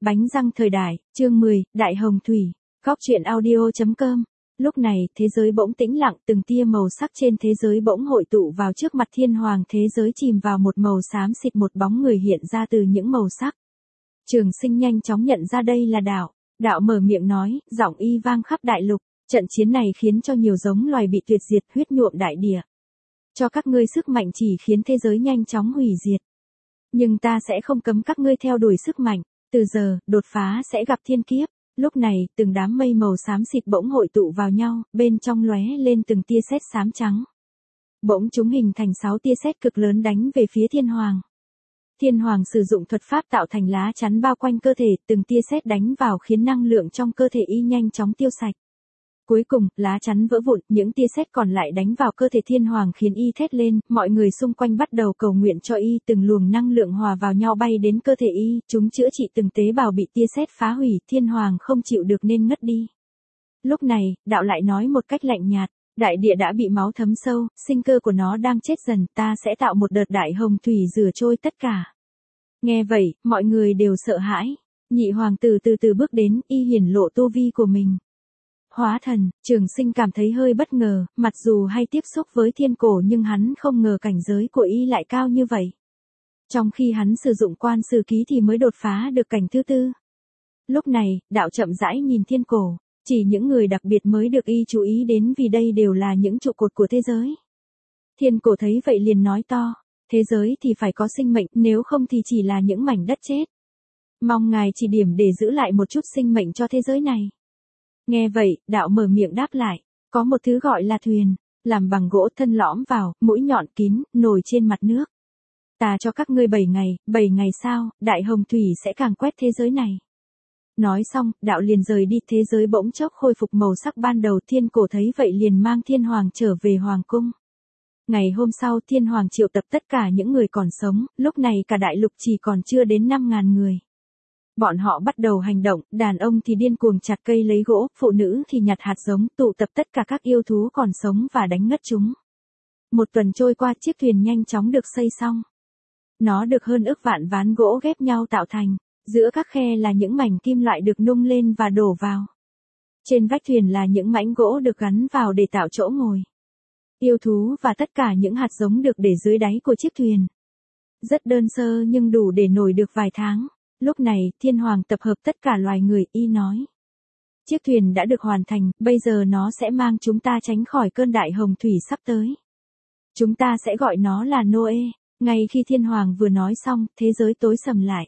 Bánh răng thời đại, chương 10, Đại Hồng Thủy, Góc truyện audio.com. Lúc này, thế giới bỗng tĩnh lặng, từng tia màu sắc trên thế giới bỗng hội tụ vào trước mặt thiên hoàng, thế giới chìm vào một màu xám xịt, một bóng người hiện ra từ những màu sắc. Trường Sinh nhanh chóng nhận ra đây là Đạo. Đạo mở miệng nói, giọng y vang khắp đại lục, trận chiến này khiến cho nhiều giống loài bị tuyệt diệt, huyết nhuộm đại địa. Cho các ngươi sức mạnh chỉ khiến thế giới nhanh chóng hủy diệt. Nhưng ta sẽ không cấm các ngươi theo đuổi sức mạnh. Từ giờ, đột phá sẽ gặp thiên kiếp. Lúc này, từng đám mây màu xám xịt bỗng hội tụ vào nhau, bên trong lóe lên từng tia sét xám trắng. Bỗng chúng hình thành 6 tia sét cực lớn đánh về phía thiên hoàng. Thiên hoàng sử dụng thuật pháp tạo thành lá chắn bao quanh cơ thể, từng tia sét đánh vào khiến năng lượng trong cơ thể y nhanh chóng tiêu sạch. Cuối cùng, lá chắn vỡ vụn, những tia sét còn lại đánh vào cơ thể thiên hoàng khiến y thét lên, mọi người xung quanh bắt đầu cầu nguyện cho y, từng luồng năng lượng hòa vào nhau bay đến cơ thể y, chúng chữa trị từng tế bào bị tia sét phá hủy, thiên hoàng không chịu được nên ngất đi. Lúc này, Đạo lại nói một cách lạnh nhạt, đại địa đã bị máu thấm sâu, sinh cơ của nó đang chết dần, ta sẽ tạo một đợt đại hồng thủy rửa trôi tất cả. Nghe vậy, mọi người đều sợ hãi. Nhị hoàng tử từ từ bước đến, y hiển lộ tu vi của mình. Hóa thần, Trường Sinh cảm thấy hơi bất ngờ, mặc dù hay tiếp xúc với thiên cổ nhưng hắn không ngờ cảnh giới của y lại cao như vậy. Trong khi hắn sử dụng quan sư ký thì mới đột phá được cảnh thứ tư. Lúc này, Đạo chậm rãi nhìn thiên cổ, chỉ những người đặc biệt mới được y chú ý đến vì đây đều là những trụ cột của thế giới. Thiên cổ thấy vậy liền nói to, thế giới thì phải có sinh mệnh, nếu không thì chỉ là những mảnh đất chết. Mong ngài chỉ điểm để giữ lại một chút sinh mệnh cho thế giới này. Nghe vậy, Đạo mở miệng đáp lại, có một thứ gọi là thuyền, làm bằng gỗ thân lõm vào, mũi nhọn kín, nổi trên mặt nước. Ta cho các ngươi 7 ngày sau, đại hồng thủy sẽ càn quét thế giới này. Nói xong, Đạo liền rời đi, thế giới bỗng chốc khôi phục màu sắc ban đầu, thiên cổ thấy vậy liền mang thiên hoàng trở về hoàng cung. Ngày hôm sau, thiên hoàng triệu tập tất cả những người còn sống, lúc này cả đại lục chỉ còn chưa đến 5.000 người. Bọn họ bắt đầu hành động, đàn ông thì điên cuồng chặt cây lấy gỗ, phụ nữ thì nhặt hạt giống, tụ tập tất cả các yêu thú còn sống và đánh ngất chúng. Một tuần trôi qua, chiếc thuyền nhanh chóng được xây xong. Nó được hơn ức vạn ván gỗ ghép nhau tạo thành, giữa các khe là những mảnh kim loại được nung lên và đổ vào. Trên vách thuyền là những mảnh gỗ được gắn vào để tạo chỗ ngồi. Yêu thú và tất cả những hạt giống được để dưới đáy của chiếc thuyền. Rất đơn sơ nhưng đủ để nổi được vài tháng. Lúc này, thiên hoàng tập hợp tất cả loài người, y nói. Chiếc thuyền đã được hoàn thành, bây giờ nó sẽ mang chúng ta tránh khỏi cơn đại hồng thủy sắp tới. Chúng ta sẽ gọi nó là Noe. Ngay khi thiên hoàng vừa nói xong, thế giới tối sầm lại.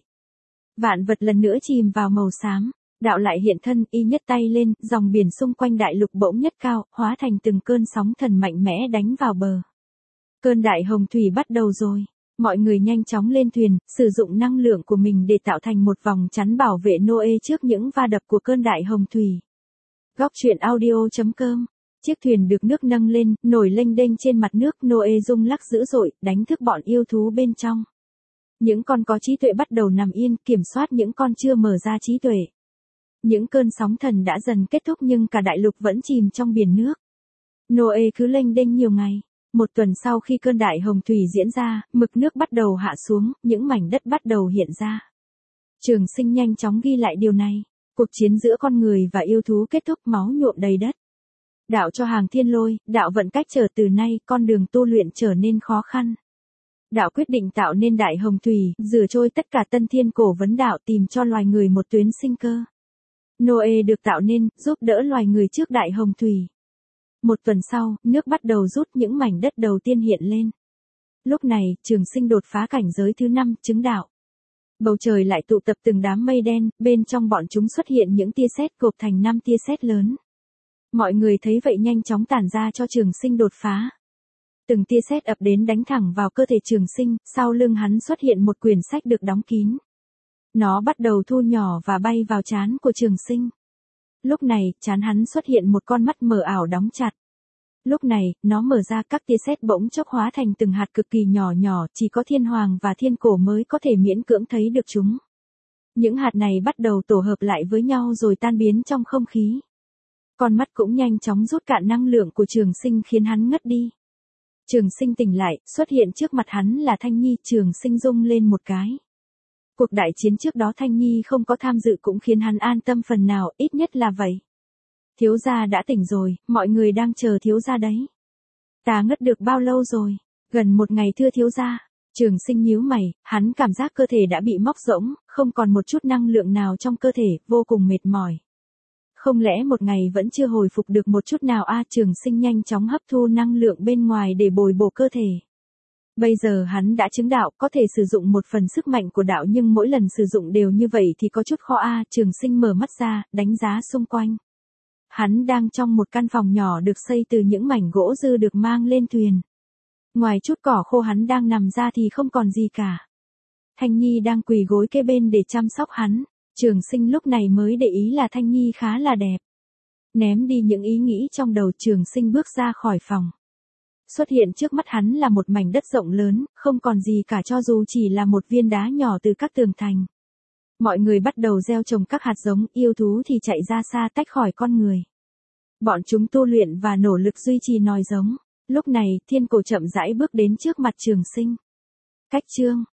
Vạn vật lần nữa chìm vào màu xám. Đạo lại hiện thân, y nhấc tay lên, dòng biển xung quanh đại lục bỗng nhất cao, hóa thành từng cơn sóng thần mạnh mẽ đánh vào bờ. Cơn đại hồng thủy bắt đầu rồi. Mọi người nhanh chóng lên thuyền, sử dụng năng lượng của mình để tạo thành một vòng chắn bảo vệ Noe trước những va đập của cơn đại hồng thủy. Góc truyện audio.com. Chiếc thuyền được nước nâng lên, nổi lênh đênh trên mặt nước, Noe rung lắc dữ dội, đánh thức bọn yêu thú bên trong. Những con có trí tuệ bắt đầu nằm yên, kiểm soát những con chưa mở ra trí tuệ. Những cơn sóng thần đã dần kết thúc nhưng cả đại lục vẫn chìm trong biển nước. Noe cứ lênh đênh nhiều ngày. Một tuần sau khi cơn đại hồng thủy diễn ra, mực nước bắt đầu hạ xuống, những mảnh đất bắt đầu hiện ra. Trường Sinh nhanh chóng ghi lại điều này. Cuộc chiến giữa con người và yêu thú kết thúc, máu nhuộm đầy đất. Đạo cho hàng thiên lôi, Đạo vận cách trở, từ nay, con đường tu luyện trở nên khó khăn. Đạo quyết định tạo nên đại hồng thủy, rửa trôi tất cả tân thiên cổ vấn Đạo, tìm cho loài người một tuyến sinh cơ. Noe được tạo nên, giúp đỡ loài người trước đại hồng thủy. Một tuần sau, nước bắt đầu rút, những mảnh đất đầu tiên hiện lên. Lúc này, Trường Sinh đột phá cảnh giới thứ 5, chứng đạo. Bầu trời lại tụ tập từng đám mây đen, bên trong bọn chúng xuất hiện những tia sét gộp thành 5 tia sét lớn. Mọi người thấy vậy nhanh chóng tản ra cho Trường Sinh đột phá. Từng tia sét ập đến đánh thẳng vào cơ thể Trường Sinh, sau lưng hắn xuất hiện một quyển sách được đóng kín. Nó bắt đầu thu nhỏ và bay vào trán của Trường Sinh. Lúc này, trán hắn xuất hiện một con mắt mờ ảo đóng chặt. Lúc này, nó mở ra, các tia sét bỗng chốc hóa thành từng hạt cực kỳ nhỏ nhỏ, chỉ có thiên hoàng và thiên cổ mới có thể miễn cưỡng thấy được chúng. Những hạt này bắt đầu tổ hợp lại với nhau rồi tan biến trong không khí. Con mắt cũng nhanh chóng rút cạn năng lượng của Trường Sinh khiến hắn ngất đi. Trường Sinh tỉnh lại, xuất hiện trước mặt hắn là Thanh Nhi, Trường Sinh rung lên một cái. Cuộc đại chiến trước đó Thanh Nhi không có tham dự cũng khiến hắn an tâm phần nào, ít nhất là vậy. Thiếu gia đã tỉnh rồi, mọi người đang chờ thiếu gia đấy. Ta ngất được bao lâu rồi? Gần 1 ngày thưa thiếu gia. Trường Sinh nhíu mày, hắn cảm giác cơ thể đã bị móc rỗng, không còn một chút năng lượng nào trong cơ thể, vô cùng mệt mỏi. Không lẽ 1 ngày vẫn chưa hồi phục được một chút nào Trường Sinh nhanh chóng hấp thu năng lượng bên ngoài để bồi bổ cơ thể. Bây giờ hắn đã chứng đạo, có thể sử dụng một phần sức mạnh của đạo nhưng mỗi lần sử dụng đều như vậy thì có chút khó Trường Sinh mở mắt ra, đánh giá xung quanh. Hắn đang trong một căn phòng nhỏ được xây từ những mảnh gỗ dư được mang lên thuyền. Ngoài chút cỏ khô hắn đang nằm ra thì không còn gì cả. Thanh Nhi đang quỳ gối kế bên để chăm sóc hắn. Trường Sinh lúc này mới để ý là Thanh Nhi khá là đẹp. Ném đi những ý nghĩ trong đầu, Trường Sinh bước ra khỏi phòng. Xuất hiện trước mắt hắn là một mảnh đất rộng lớn, không còn gì cả cho dù chỉ là một viên đá nhỏ từ các tường thành. Mọi người bắt đầu gieo trồng các hạt giống, yêu thú thì chạy ra xa tách khỏi con người. Bọn chúng tu luyện và nỗ lực duy trì nòi giống. Lúc này, Thiên Cổ chậm rãi bước đến trước mặt Trường Sinh. Cách chương